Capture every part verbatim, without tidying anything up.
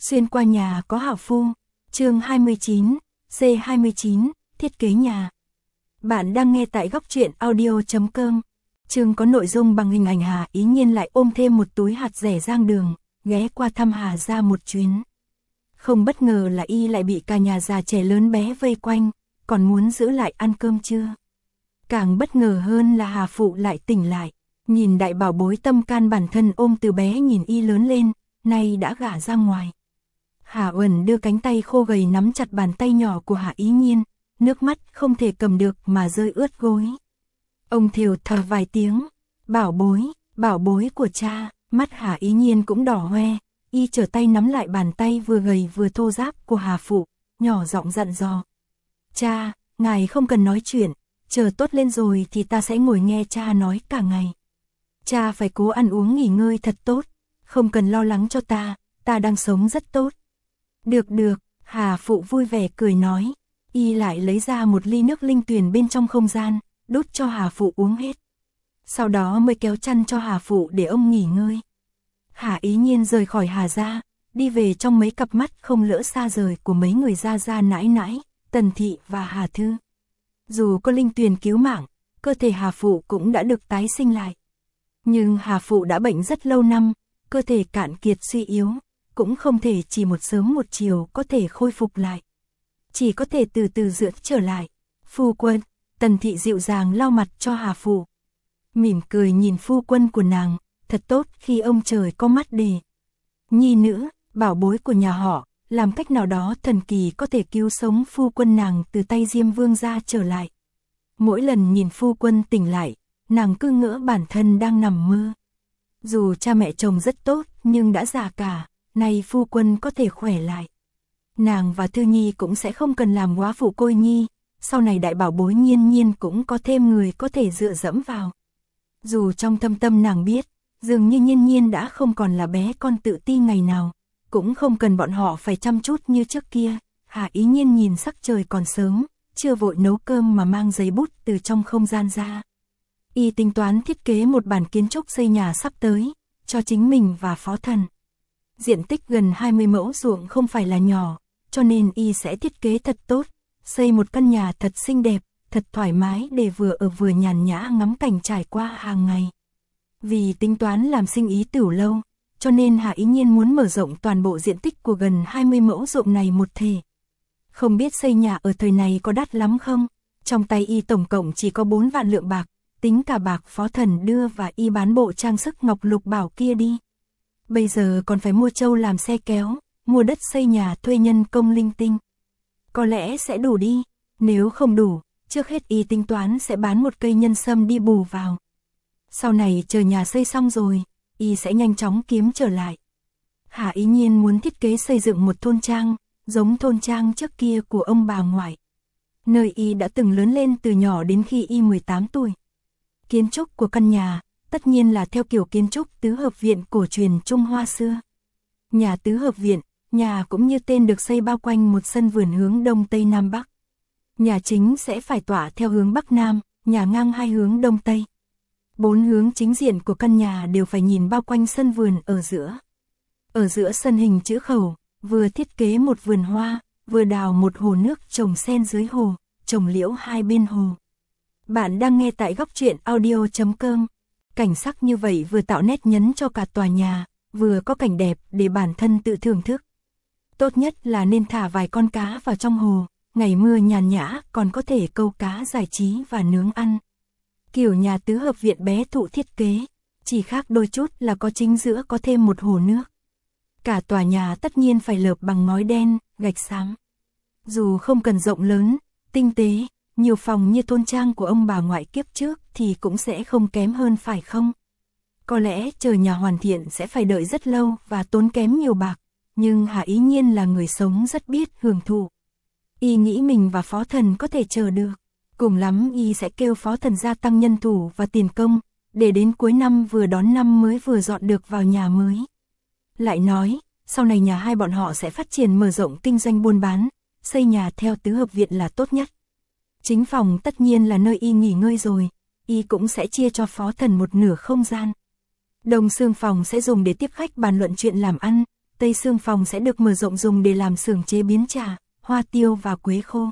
Xuyên qua nhà có hảo phu. Chương hai mươi chín, C hai mươi chín, thiết kế nhà. Bạn đang nghe tại góc truyện audio chấm com. Chương có nội dung bằng hình ảnh Hà Ý Nhiên lại ôm thêm một túi hạt rẻ giang đường, ghé qua thăm Hà ra một chuyến. Không bất ngờ là y lại bị cả nhà già trẻ lớn bé vây quanh, còn muốn giữ lại ăn cơm trưa. Càng bất ngờ hơn là Hà phụ lại tỉnh lại, nhìn đại bảo bối tâm can bản thân ôm từ bé nhìn y lớn lên, nay đã gả ra ngoài. Hà Uẩn đưa cánh tay khô gầy nắm chặt bàn tay nhỏ của Hà Ý Nhiên, nước mắt không thể cầm được mà rơi ướt gối. Ông thều thào vài tiếng, bảo bối, bảo bối của cha, mắt Hà Ý Nhiên cũng đỏ hoe, y trở tay nắm lại bàn tay vừa gầy vừa thô ráp của Hà phụ, nhỏ giọng dặn dò. Cha, ngài không cần nói chuyện, chờ tốt lên rồi thì ta sẽ ngồi nghe cha nói cả ngày. Cha phải cố ăn uống nghỉ ngơi thật tốt, không cần lo lắng cho ta, ta đang sống rất tốt. Được được, Hà phụ vui vẻ cười nói, y lại lấy ra một ly nước linh tuyền bên trong không gian, đút cho Hà phụ uống hết. Sau đó mới kéo chăn cho Hà phụ để ông nghỉ ngơi. Hà Ý Nhiên rời khỏi Hà gia, đi về trong mấy cặp mắt không lỡ xa rời của mấy người gia gia nãi nãi, Tần Thị và Hà Thư. Dù có linh tuyền cứu mạng, cơ thể Hà phụ cũng đã được tái sinh lại. Nhưng Hà phụ đã bệnh rất lâu năm, cơ thể cạn kiệt suy yếu, cũng không thể chỉ một sớm một chiều có thể khôi phục lại. Chỉ có thể từ từ dưỡng trở lại. Phu quân, Tần Thị dịu dàng lau mặt cho Hà phụ. Mỉm cười nhìn phu quân của nàng, thật tốt khi ông trời có mắt đề. Nhi nữ, bảo bối của nhà họ, làm cách nào đó thần kỳ có thể cứu sống phu quân nàng từ tay Diêm Vương gia trở lại. Mỗi lần nhìn phu quân tỉnh lại, nàng cứ ngỡ bản thân đang nằm mơ. Dù cha mẹ chồng rất tốt nhưng đã già cả, nay phu quân có thể khỏe lại. Nàng và Thư Nhi cũng sẽ không cần làm góa phụ côi nhi, sau này đại bảo bối Nhiên Nhiên cũng có thêm người có thể dựa dẫm vào. Dù trong thâm tâm nàng biết, dường như Nhiên Nhiên đã không còn là bé con tự ti ngày nào, cũng không cần bọn họ phải chăm chút như trước kia. Hà Ý Nhiên nhìn sắc trời còn sớm, chưa vội nấu cơm mà mang giấy bút từ trong không gian ra. Y tính toán thiết kế một bản kiến trúc xây nhà sắp tới, cho chính mình và phó thần. Diện tích gần hai mươi mẫu ruộng không phải là nhỏ, cho nên y sẽ thiết kế thật tốt, xây một căn nhà thật xinh đẹp, thật thoải mái để vừa ở vừa nhàn nhã ngắm cảnh trải qua hàng ngày. Vì tính toán làm sinh ý tửu lâu, cho nên Hà Ý Nhiên muốn mở rộng toàn bộ diện tích của gần hai mươi mẫu ruộng này một thể. Không biết xây nhà ở thời này có đắt lắm không? Trong tay y tổng cộng chỉ có bốn vạn lượng bạc, tính cả bạc phó thần đưa và y bán bộ trang sức ngọc lục bảo kia đi. Bây giờ còn phải mua trâu làm xe kéo, mua đất xây nhà thuê nhân công linh tinh. Có lẽ sẽ đủ đi, nếu không đủ, trước hết y tính toán sẽ bán một cây nhân sâm đi bù vào. Sau này chờ nhà xây xong rồi, y sẽ nhanh chóng kiếm trở lại. Hà Ý Nhiên muốn thiết kế xây dựng một thôn trang, giống thôn trang trước kia của ông bà ngoại. Nơi y đã từng lớn lên từ nhỏ đến khi y mười tám tuổi. Kiến trúc của căn nhà, tất nhiên là theo kiểu kiến trúc tứ hợp viện cổ truyền Trung Hoa xưa. Nhà tứ hợp viện, nhà cũng như tên được xây bao quanh một sân vườn hướng đông tây nam bắc. Nhà chính sẽ phải tỏa theo hướng bắc nam, nhà ngang hai hướng đông tây. Bốn hướng chính diện của căn nhà đều phải nhìn bao quanh sân vườn ở giữa. Ở giữa sân hình chữ khẩu, vừa thiết kế một vườn hoa, vừa đào một hồ nước trồng sen dưới hồ, trồng liễu hai bên hồ. Bạn đang nghe tại góc truyện audio chấm com. Cảnh sắc như vậy vừa tạo nét nhấn cho cả tòa nhà, vừa có cảnh đẹp để bản thân tự thưởng thức. Tốt nhất là nên thả vài con cá vào trong hồ, ngày mưa nhàn nhã còn có thể câu cá giải trí và nướng ăn. Kiểu nhà tứ hợp viện bé thụ thiết kế, chỉ khác đôi chút là có chính giữa có thêm một hồ nước. Cả tòa nhà tất nhiên phải lợp bằng ngói đen, gạch xám. Dù không cần rộng lớn, tinh tế, nhiều phòng như thôn trang của ông bà ngoại kiếp trước thì cũng sẽ không kém hơn phải không? Có lẽ chờ nhà hoàn thiện sẽ phải đợi rất lâu và tốn kém nhiều bạc, nhưng Hà Ý Nhiên là người sống rất biết hưởng thụ. Y nghĩ mình và phó thần có thể chờ được. Cùng lắm y sẽ kêu phó thần gia tăng nhân thủ và tiền công, để đến cuối năm vừa đón năm mới vừa dọn được vào nhà mới. Lại nói, sau này nhà hai bọn họ sẽ phát triển mở rộng kinh doanh buôn bán, xây nhà theo tứ hợp viện là tốt nhất. Chính phòng tất nhiên là nơi y nghỉ ngơi rồi, y cũng sẽ chia cho phó thần một nửa không gian. Đông xương phòng sẽ dùng để tiếp khách bàn luận chuyện làm ăn, Tây xương phòng sẽ được mở rộng dùng để làm xưởng chế biến trà, hoa tiêu và quế khô.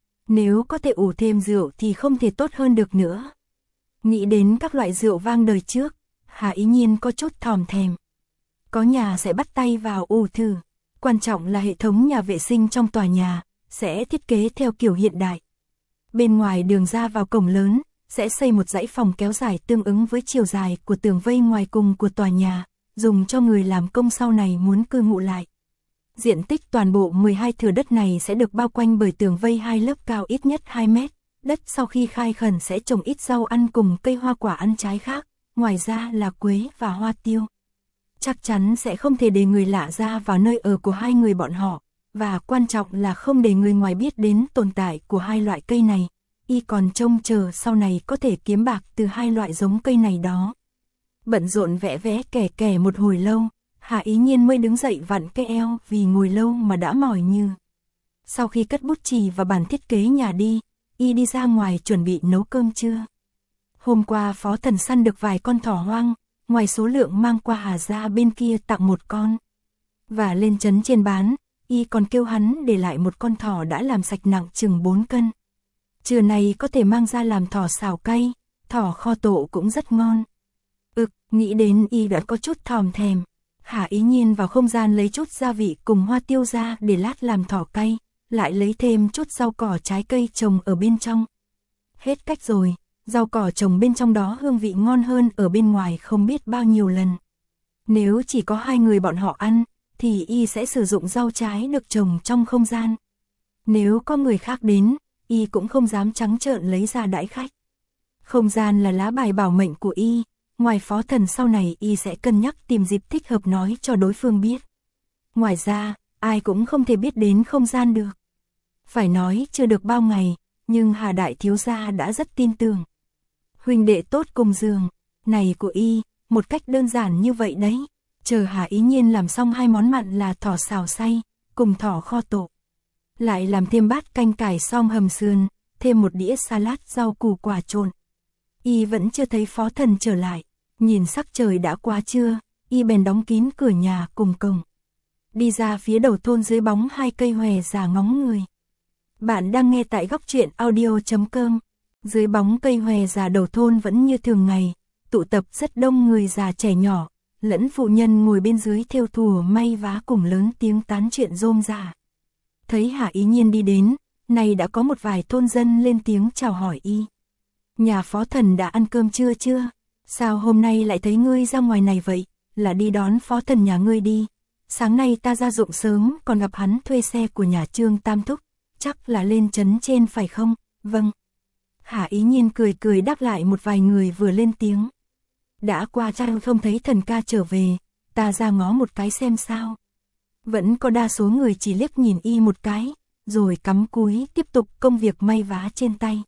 Nếu có thể ủ thêm rượu thì không thể tốt hơn được nữa. Nghĩ đến các loại rượu vang đời trước, Hà Ý Nhiên có chút thòm thèm. Có nhà sẽ bắt tay vào ủ thử. Quan trọng là hệ thống nhà vệ sinh trong tòa nhà sẽ thiết kế theo kiểu hiện đại. Bên ngoài đường ra vào cổng lớn sẽ xây một dãy phòng kéo dài tương ứng với chiều dài của tường vây ngoài cùng của tòa nhà, dùng cho người làm công sau này muốn cư ngụ lại. Diện tích toàn bộ mười hai thửa đất này sẽ được bao quanh bởi tường vây hai lớp cao ít nhất hai mét. Đất sau khi khai khẩn sẽ trồng ít rau ăn cùng cây hoa quả ăn trái khác, ngoài ra là quế và hoa tiêu. Chắc chắn sẽ không thể để người lạ ra vào nơi ở của hai người bọn họ, và quan trọng là không để người ngoài biết đến tồn tại của hai loại cây này. Y còn trông chờ sau này có thể kiếm bạc từ hai loại giống cây này đó. Bận rộn vẽ vẽ kẻ kẻ một hồi lâu, Hà Ý Nhiên mới đứng dậy vặn cái eo vì ngồi lâu mà đã mỏi như. Sau khi cất bút chì và bản thiết kế nhà đi, Y đi ra ngoài chuẩn bị nấu cơm trưa. Hôm qua Phó Thần săn được vài con thỏ hoang, ngoài số lượng mang qua Hà ra bên kia tặng một con. Và lên trấn trên bán, Y còn kêu hắn để lại một con thỏ đã làm sạch nặng chừng bốn cân. Trưa này có thể mang ra làm thỏ xào cay, thỏ kho tộ cũng rất ngon. Ực, nghĩ đến Y đã có chút thòm thèm. Hà Ý Nhiên vào không gian lấy chút gia vị cùng hoa tiêu ra để lát làm thỏ cay, lại lấy thêm chút rau cỏ trái cây trồng ở bên trong. Hết cách rồi, rau cỏ trồng bên trong đó hương vị ngon hơn ở bên ngoài không biết bao nhiêu lần. Nếu chỉ có hai người bọn họ ăn, thì Y sẽ sử dụng rau trái được trồng trong không gian. Nếu có người khác đến, Y cũng không dám trắng trợn lấy ra đãi khách. Không gian là lá bài bảo mệnh của Y, ngoài Phó Thần sau này Y sẽ cân nhắc tìm dịp thích hợp nói cho đối phương biết. Ngoài ra, ai cũng không thể biết đến không gian được. Phải nói chưa được bao ngày, nhưng Hà Đại Thiếu Gia đã rất tin tưởng. Huynh đệ tốt cùng giường, này của Y, một cách đơn giản như vậy đấy. Chờ Hà Ý Nhiên làm xong hai món mặn là thỏ xào xay, cùng thỏ kho tộ. Lại làm thêm bát canh cải xom hầm sườn, thêm một đĩa salad rau củ quả trộn. Y vẫn chưa thấy Phó Thần trở lại, nhìn sắc trời đã quá trưa, Y bèn đóng kín cửa nhà cùng cổng. Đi ra phía đầu thôn dưới bóng hai cây hòe già ngóng người. Bạn đang nghe tại góc truyện audio chấm com. Dưới bóng cây hòe già đầu thôn vẫn như thường ngày, tụ tập rất đông người già trẻ nhỏ, lẫn phụ nhân ngồi bên dưới thêu thùa may vá cùng lớn tiếng tán chuyện rôm rả. Thấy Hà Ý Nhiên đi đến, này đã có một vài thôn dân lên tiếng chào hỏi Y. Nhà Phó Thần đã ăn cơm trưa chưa? Sao hôm nay lại thấy ngươi ra ngoài này vậy? Là đi đón Phó Thần nhà ngươi đi. Sáng nay ta ra ruộng sớm còn gặp hắn thuê xe của nhà Trương Tam Thúc, chắc là lên trấn trên phải không? Vâng. Hà Ý Nhiên cười cười đáp lại một vài người vừa lên tiếng. Đã qua chăng không thấy Thần ca trở về, ta ra ngó một cái xem sao. Vẫn có đa số người chỉ liếc nhìn Y một cái, rồi cắm cúi tiếp tục công việc may vá trên tay.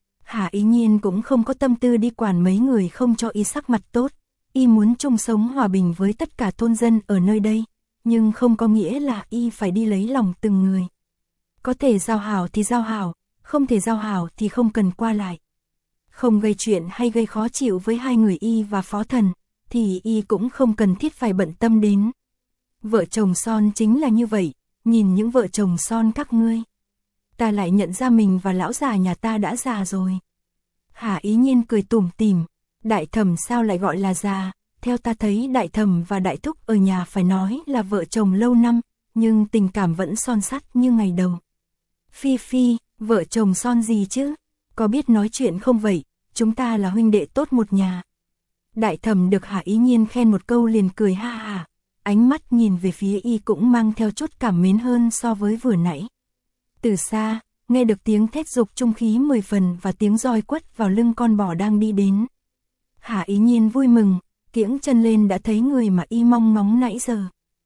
Hà Ý Nhiên cũng không có tâm tư đi quản mấy người không cho Y sắc mặt tốt. Y muốn chung sống hòa bình với tất cả thôn dân ở nơi đây, nhưng không có nghĩa là Y phải đi lấy lòng từng người. Có thể giao hảo thì giao hảo, không thể giao hảo thì không cần qua lại. Không gây chuyện hay gây khó chịu với hai người Y và Phó Thần, thì Y cũng không cần thiết phải bận tâm đến. Vợ chồng son chính là như vậy, nhìn những vợ chồng son các ngươi. Ta lại nhận ra mình và lão già nhà ta đã già rồi. Hà Ý Nhiên cười tủm tỉm, Đại Thẩm sao lại gọi là già, theo ta thấy Đại Thẩm và Đại Thúc ở nhà phải nói là vợ chồng lâu năm, nhưng tình cảm vẫn son sắt như ngày đầu. Phi Phi, vợ chồng son gì chứ, có biết nói chuyện không vậy, chúng ta là huynh đệ tốt một nhà. Đại Thẩm được Hà Ý Nhiên khen một câu liền cười ha ha, ánh mắt nhìn về phía Y cũng mang theo chút cảm mến hơn so với vừa nãy. Từ xa, nghe được tiếng thét dục trung khí mười phần và tiếng roi quất vào lưng con bò đang đi đến. Hà Ý Nhiên vui mừng, kiễng chân lên đã thấy người mà Y mong ngóng nãy giờ.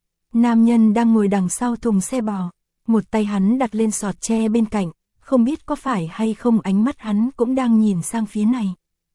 Nam nhân đang ngồi đằng sau thùng xe bò, một tay hắn đặt lên sọt tre bên cạnh, không biết có phải hay không ánh mắt hắn cũng đang nhìn sang phía này.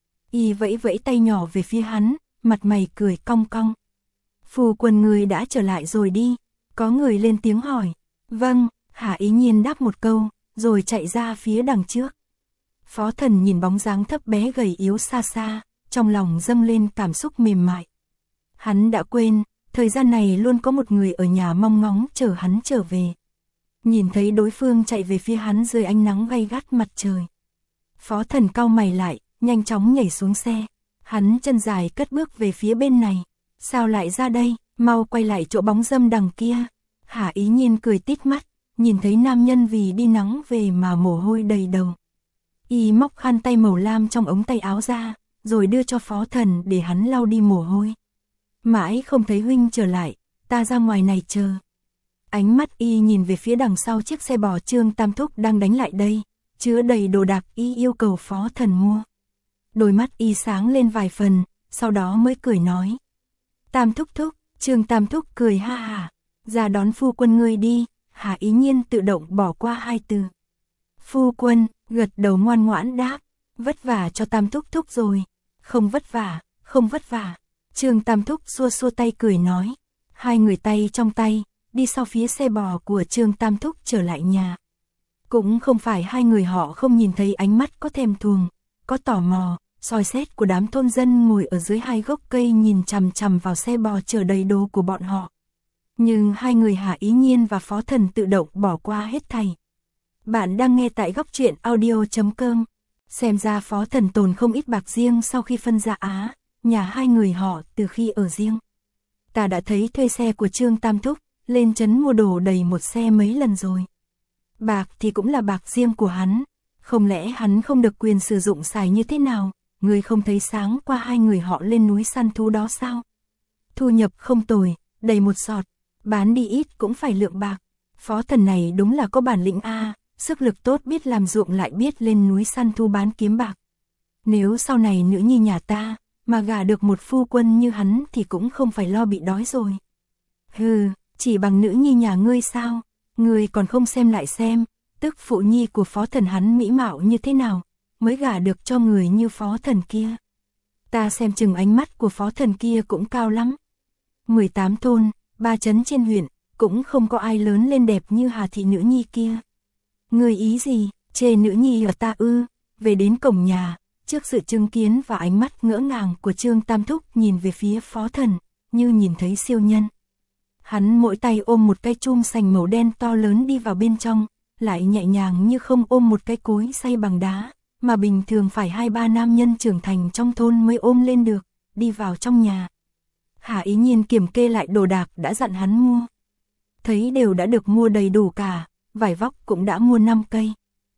Y vẫy vẫy tay nhỏ về phía hắn, mặt mày cười cong cong. Phu quân người đã trở lại rồi đi, có người lên tiếng hỏi. Vâng, Hà Ý Nhiên đáp một câu, rồi chạy ra phía đằng trước. Phó Thần nhìn bóng dáng thấp bé gầy yếu xa xa, trong lòng dâng lên cảm xúc mềm mại. Hắn đã quên, Thời gian này luôn có một người ở nhà mong ngóng chờ hắn trở về. Nhìn thấy đối phương chạy về phía hắn dưới ánh nắng gay gắt mặt trời. Phó Thần cau mày lại, nhanh chóng nhảy xuống xe. Hắn chân dài cất bước về phía bên này. Sao lại ra đây, mau quay lại chỗ bóng râm đằng kia. Hà Ý Nhiên cười tít mắt, nhìn thấy nam nhân vì đi nắng về mà mồ hôi đầy đầu. Y móc khăn tay màu lam trong ống tay áo ra, rồi đưa cho Phó Thần để hắn lau đi mồ hôi. Mãi không thấy huynh trở lại, ta ra ngoài này chờ. Ánh mắt y nhìn về phía đằng sau chiếc xe bò Trương Tam Thúc đang đánh lại đây, chứa đầy đồ đạc y yêu cầu Phó Thần mua. Đôi mắt y sáng lên vài phần, sau đó mới cười nói. Tam Thúc Thúc, Trương Tam Thúc cười ha ha, ra đón phu quân ngươi đi. Hà Ý Nhiên tự động bỏ qua hai từ. Phu quân, gật đầu ngoan ngoãn đáp, vất vả cho Tam Thúc Thúc rồi. Không vất vả, không vất vả. Trương Tam Thúc xua xua tay cười nói. Hai người tay trong tay, đi sau phía xe bò của Trương Tam Thúc trở lại nhà. Cũng không phải hai người họ không nhìn thấy ánh mắt có thèm thuồng, có tò mò, soi xét của đám thôn dân ngồi ở dưới hai gốc cây nhìn chằm chằm vào xe bò chở đầy đồ của bọn họ. Nhưng hai người Hà Ý Nhiên và Phó Thần tự động bỏ qua hết thảy. Bạn đang nghe tại góc truyện audio chấm com. Xem ra Phó Thần tồn không ít bạc riêng sau khi phân ra Á, nhà hai người họ từ khi ở riêng. Ta đã thấy thuê xe của Trương Tam Thúc, lên trấn mua đồ đầy một xe mấy lần rồi. Bạc thì cũng là bạc riêng của hắn, không lẽ hắn không được quyền sử dụng xài như thế nào, người không thấy sáng qua hai người họ lên núi săn thú đó sao? Thu nhập không tồi, đầy một sọt, bán đi ít cũng phải lượng bạc. Phó Thần này đúng là có bản lĩnh a, sức lực tốt, biết làm ruộng lại biết lên núi săn thú bán kiếm bạc. Nếu sau này nữ nhi nhà ta mà gả được một phu quân như hắn thì cũng không phải lo bị đói rồi. Hừ, chỉ bằng nữ nhi nhà ngươi sao? Ngươi còn không xem lại xem, tức phụ nhi của Phó Thần hắn mỹ mạo như thế nào, mới gả được cho người như Phó Thần kia. Ta xem chừng ánh mắt của Phó Thần kia cũng cao lắm. mười tám thôn, ba trấn trên huyện, cũng không có ai lớn lên đẹp như Hà thị nữ nhi kia. Ngươi ý gì, chê nữ nhi ở ta ư? Về đến cổng nhà, trước sự chứng kiến và ánh mắt ngỡ ngàng của Trương Tam Thúc nhìn về phía Phó Thần, như nhìn thấy siêu nhân. Hắn mỗi tay ôm một cái chum sành màu đen to lớn đi vào bên trong, lại nhẹ nhàng như không ôm một cái cối xay bằng đá, mà bình thường phải hai ba nam nhân trưởng thành trong thôn mới ôm lên được, đi vào trong nhà. Hà Ý Nhiên kiểm kê lại đồ đạc đã dặn hắn mua. Thấy đều đã được mua đầy đủ cả, vải vóc cũng đã mua năm cây.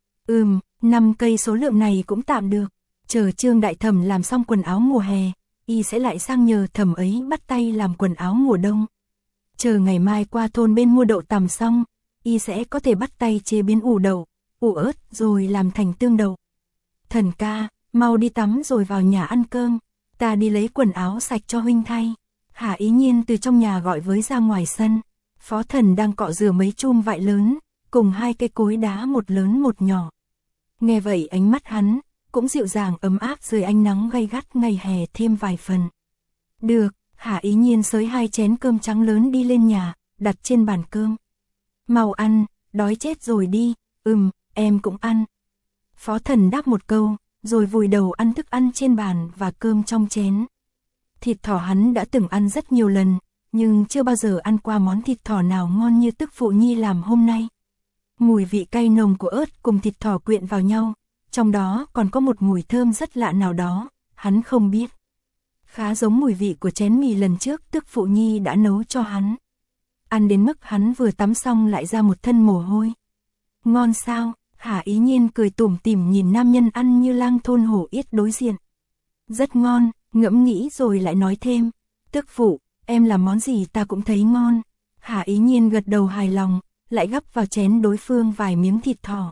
Ừm, năm cây số lượng này cũng tạm được, chờ Trương Đại Thẩm làm xong quần áo mùa hè, y sẽ lại sang nhờ thẩm ấy bắt tay làm quần áo mùa đông. Chờ ngày mai qua thôn bên mua đậu tằm xong, y sẽ có thể bắt tay chế biến ủ đậu, ủ ớt rồi làm thành tương đậu. Thần ca, mau đi tắm rồi vào nhà ăn cơm, ta đi lấy quần áo sạch cho huynh thay. Hà Ý Nhiên từ trong nhà gọi với ra ngoài sân. Phó Thần đang cọ rửa mấy chum vại lớn, cùng hai cây cối đá một lớn một nhỏ. Nghe vậy ánh mắt hắn cũng dịu dàng ấm áp dưới ánh nắng gay gắt ngày hè thêm vài phần. Được, Hà Ý Nhiên xới hai chén cơm trắng lớn đi lên nhà, đặt trên bàn cơm. Mau ăn, đói chết rồi đi. Ừm, em cũng ăn. Phó Thần đáp một câu, rồi vùi đầu ăn thức ăn trên bàn và cơm trong chén. Thịt thỏ hắn đã từng ăn rất nhiều lần, nhưng chưa bao giờ ăn qua món thịt thỏ nào ngon như tức phụ nhi làm hôm nay. Mùi vị cay nồng của ớt cùng thịt thỏ quyện vào nhau, trong đó còn có một mùi thơm rất lạ nào đó, hắn không biết. Khá giống mùi vị của chén mì lần trước tức phụ nhi đã nấu cho hắn. Ăn đến mức hắn vừa tắm xong lại ra một thân mồ hôi. Ngon sao? Hà Ý Nhiên cười tủm tỉm nhìn nam nhân ăn như lang thôn hổ yết đối diện. Rất ngon, ngẫm nghĩ rồi lại nói thêm. Tức phụ, em làm món gì ta cũng thấy ngon. Hà Ý Nhiên gật đầu hài lòng, lại gắp vào chén đối phương vài miếng thịt thỏ.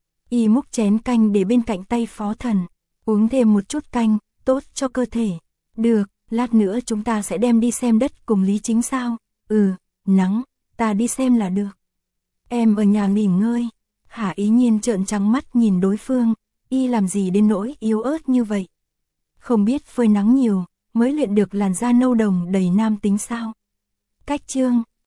Y múc chén canh để bên cạnh tay Phó Thần. Uống thêm một chút canh, tốt cho cơ thể. Được, lát nữa chúng ta sẽ đem đi xem đất cùng Lý Chính sao? Ừ, nắng, ta đi xem là được. Em ở nhà nghỉ ngơi. Hà Ý Nhiên trợn trắng mắt nhìn đối phương, y làm gì đến nỗi yếu ớt như vậy? Không biết phơi nắng nhiều, mới luyện được làn da nâu đồng đầy nam tính sao? Cách chương